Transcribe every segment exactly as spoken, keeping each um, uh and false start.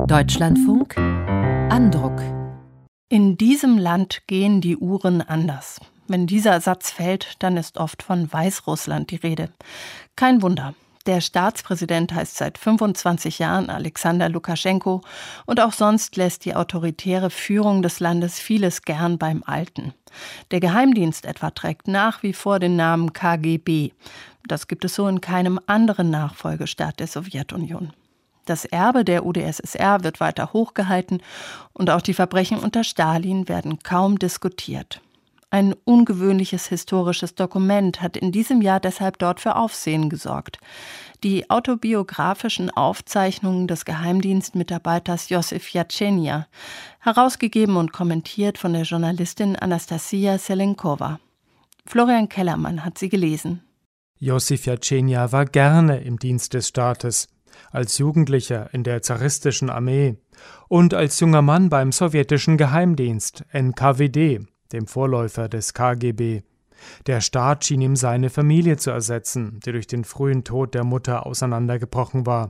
Deutschlandfunk Andruck. In diesem Land gehen die Uhren anders. Wenn dieser Satz fällt, dann ist oft von Weißrussland die Rede. Kein Wunder. Der Staatspräsident heißt seit fünfundzwanzig Jahren Alexander Lukaschenko und auch sonst lässt die autoritäre Führung des Landes vieles gern beim Alten. Der Geheimdienst etwa trägt nach wie vor den Namen K G B. Das gibt es so in keinem anderen Nachfolgestaat der Sowjetunion. Das Erbe der U d S S R wird weiter hochgehalten und auch die Verbrechen unter Stalin werden kaum diskutiert. Ein ungewöhnliches historisches Dokument hat in diesem Jahr deshalb dort für Aufsehen gesorgt. Die autobiografischen Aufzeichnungen des Geheimdienstmitarbeiters Josif Jatschenja, herausgegeben und kommentiert von der Journalistin Anastasia Selenkova. Florian Kellermann hat sie gelesen. Josif Jatschenja war gerne im Dienst des Staates, als Jugendlicher in der zaristischen Armee und als junger Mann beim sowjetischen Geheimdienst N K W D, dem Vorläufer des K G B. Der Staat schien ihm seine Familie zu ersetzen, die durch den frühen Tod der Mutter auseinandergebrochen war.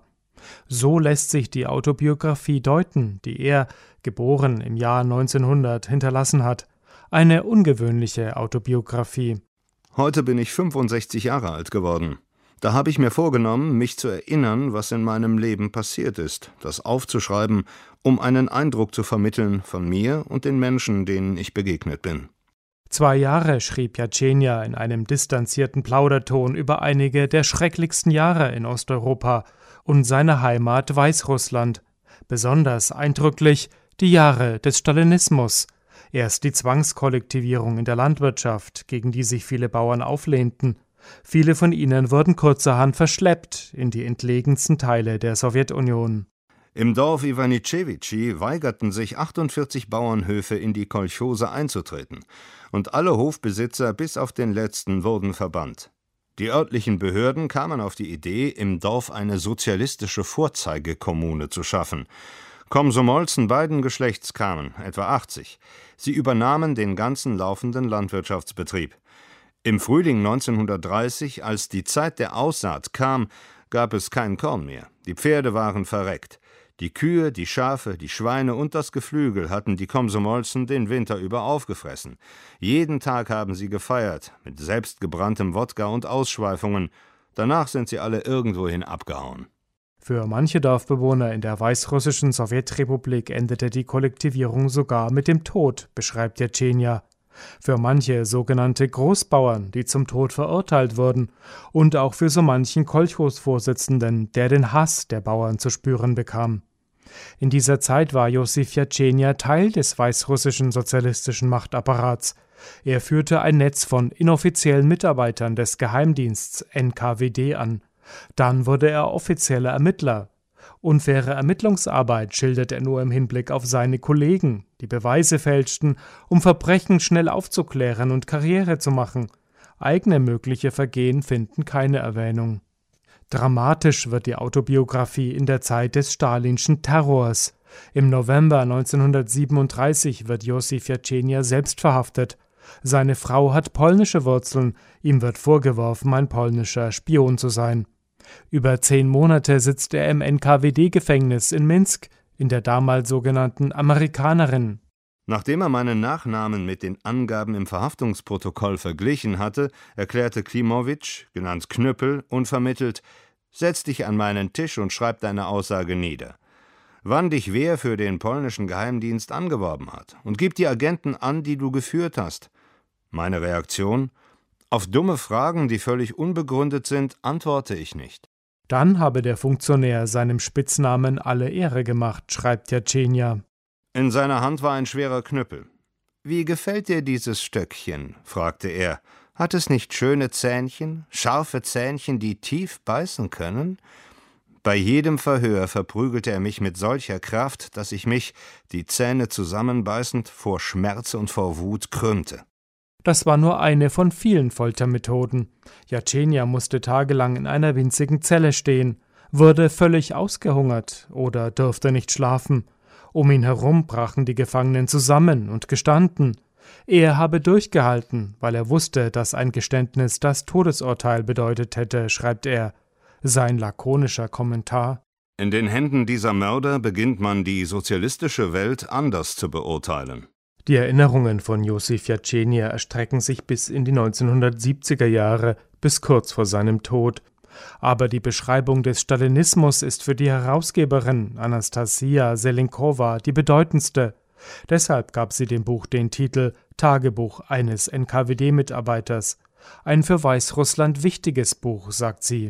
So lässt sich die Autobiografie deuten, die er, geboren im Jahr neunzehnhundert, hinterlassen hat. Eine ungewöhnliche Autobiografie. Heute bin ich fünfundsechzig Jahre alt geworden. Da habe ich mir vorgenommen, mich zu erinnern, was in meinem Leben passiert ist, das aufzuschreiben, um einen Eindruck zu vermitteln von mir und den Menschen, denen ich begegnet bin. Zwei Jahre schrieb Jatschenja in einem distanzierten Plauderton über einige der schrecklichsten Jahre in Osteuropa und seine Heimat Weißrussland. Besonders eindrücklich die Jahre des Stalinismus. Erst die Zwangskollektivierung in der Landwirtschaft, gegen die sich viele Bauern auflehnten. Viele von ihnen wurden kurzerhand verschleppt in die entlegensten Teile der Sowjetunion. Im Dorf Iwanitschewitschi weigerten sich achtundvierzig Bauernhöfe in die Kolchose einzutreten und alle Hofbesitzer bis auf den letzten wurden verbannt. Die örtlichen Behörden kamen auf die Idee, im Dorf eine sozialistische Vorzeigekommune zu schaffen. Komsomolzen beiden Geschlechts kamen, etwa achtzig. Sie übernahmen den ganzen laufenden Landwirtschaftsbetrieb. Im Frühling neunzehnhundertdreißig, als die Zeit der Aussaat kam, gab es kein Korn mehr. Die Pferde waren verreckt. Die Kühe, die Schafe, die Schweine und das Geflügel hatten die Komsomolzen den Winter über aufgefressen. Jeden Tag haben sie gefeiert, mit selbstgebranntem Wodka und Ausschweifungen. Danach sind sie alle irgendwohin abgehauen. Für manche Dorfbewohner in der weißrussischen Sowjetrepublik endete die Kollektivierung sogar mit dem Tod, beschreibt Jatschenja. Für manche sogenannte Großbauern, die zum Tod verurteilt wurden, und auch für so manchen Kolchosvorsitzenden, der den Hass der Bauern zu spüren bekam. In dieser Zeit war Josif Jatschenja Teil des weißrussischen sozialistischen Machtapparats. Er führte ein Netz von inoffiziellen Mitarbeitern des Geheimdiensts N K W D an. Dann wurde er offizieller Ermittler. Unfaire Ermittlungsarbeit schildert er nur im Hinblick auf seine Kollegen, die Beweise fälschten, um Verbrechen schnell aufzuklären und Karriere zu machen. Eigene mögliche Vergehen finden keine Erwähnung. Dramatisch wird die Autobiografie in der Zeit des stalinschen Terrors. Im November neunzehnhundertsiebenunddreißig wird Josif Jatschenja selbst verhaftet. Seine Frau hat polnische Wurzeln, ihm wird vorgeworfen, ein polnischer Spion zu sein. Über zehn Monate sitzt er im N K W D-Gefängnis in Minsk, in der damals sogenannten Amerikanerin. Nachdem er meinen Nachnamen mit den Angaben im Verhaftungsprotokoll verglichen hatte, erklärte Klimowitsch, genannt Knüppel, unvermittelt: »Setz dich an meinen Tisch und schreib deine Aussage nieder. Wann dich wer für den polnischen Geheimdienst angeworben hat und gib die Agenten an, die du geführt hast.« Meine Reaktion: Auf dumme Fragen, die völlig unbegründet sind, antworte ich nicht. Dann habe der Funktionär seinem Spitznamen alle Ehre gemacht, schreibt Jatschenja. In seiner Hand war ein schwerer Knüppel. »Wie gefällt dir dieses Stöckchen?« fragte er. »Hat es nicht schöne Zähnchen, scharfe Zähnchen, die tief beißen können?« Bei jedem Verhör verprügelte er mich mit solcher Kraft, dass ich mich, die Zähne zusammenbeißend, vor Schmerz und vor Wut krümmte. Das war nur eine von vielen Foltermethoden. Jatschenja musste tagelang in einer winzigen Zelle stehen, wurde völlig ausgehungert oder durfte nicht schlafen. Um ihn herum brachen die Gefangenen zusammen und gestanden. Er habe durchgehalten, weil er wusste, dass ein Geständnis das Todesurteil bedeutet hätte, schreibt er. Sein lakonischer Kommentar: In den Händen dieser Mörder beginnt man die sozialistische Welt anders zu beurteilen. Die Erinnerungen von Josif Jatschenia erstrecken sich bis in die neunzehnhundertsiebziger Jahre, bis kurz vor seinem Tod. Aber die Beschreibung des Stalinismus ist für die Herausgeberin Anastasia Selinkowa die bedeutendste. Deshalb gab sie dem Buch den Titel »Tagebuch eines N K W D-Mitarbeiters«. Ein für Weißrussland wichtiges Buch, sagt sie.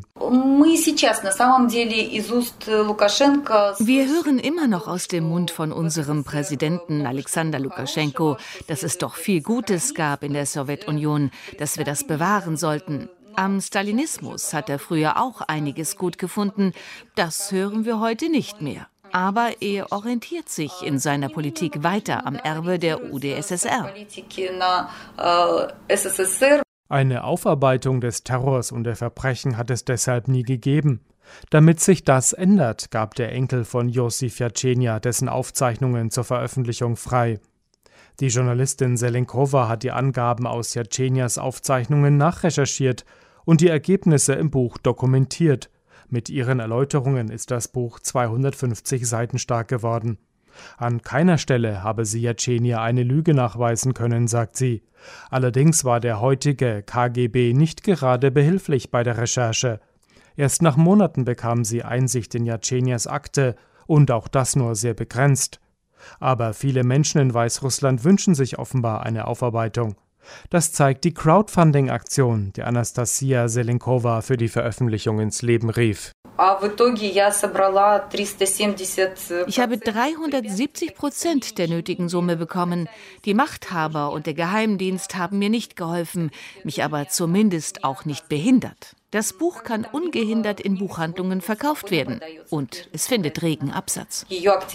Wir hören immer noch aus dem Mund von unserem Präsidenten Alexander Lukaschenko, dass es doch viel Gutes gab in der Sowjetunion, dass wir das bewahren sollten. Am Stalinismus hat er früher auch einiges gut gefunden. Das hören wir heute nicht mehr. Aber er orientiert sich in seiner Politik weiter am Erbe der U d S S R. Eine Aufarbeitung des Terrors und der Verbrechen hat es deshalb nie gegeben. Damit sich das ändert, gab der Enkel von Josif Jatschenia dessen Aufzeichnungen zur Veröffentlichung frei. Die Journalistin Selinkowa hat die Angaben aus Jatschenias Aufzeichnungen nachrecherchiert und die Ergebnisse im Buch dokumentiert. Mit ihren Erläuterungen ist das Buch zweihundertfünfzig Seiten stark geworden. An keiner Stelle habe sie Jatschenia eine Lüge nachweisen können, sagt sie. Allerdings war der heutige K G B nicht gerade behilflich bei der Recherche. Erst nach Monaten bekam sie Einsicht in Jatschenias Akte und auch das nur sehr begrenzt. Aber viele Menschen in Weißrussland wünschen sich offenbar eine Aufarbeitung. Das zeigt die Crowdfunding-Aktion, die Anastasia Selinkowa für die Veröffentlichung ins Leben rief. Ich habe dreihundertsiebzig Prozent der nötigen Summe bekommen. Die Machthaber und der Geheimdienst haben mir nicht geholfen, mich aber zumindest auch nicht behindert. Das Buch kann ungehindert in Buchhandlungen verkauft werden und es findet regen Absatz.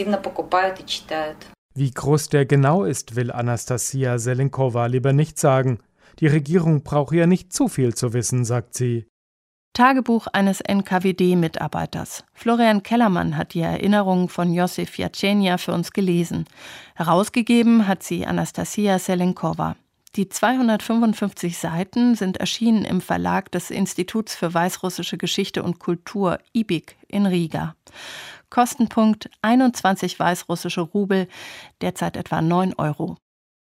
Wie groß der genau ist, will Anastasia Selinkowa lieber nicht sagen. Die Regierung brauche ja nicht zu viel zu wissen, sagt sie. Tagebuch eines N K W D-Mitarbeiters. Florian Kellermann hat die Erinnerungen von Josif Jatschenia für uns gelesen. Herausgegeben hat sie Anastasia Selinkowa. Die zweihundertfünfundfünfzig Seiten sind erschienen im Verlag des Instituts für Weißrussische Geschichte und Kultur I B I K in Riga. Kostenpunkt einundzwanzig weißrussische Rubel, derzeit etwa neun Euro.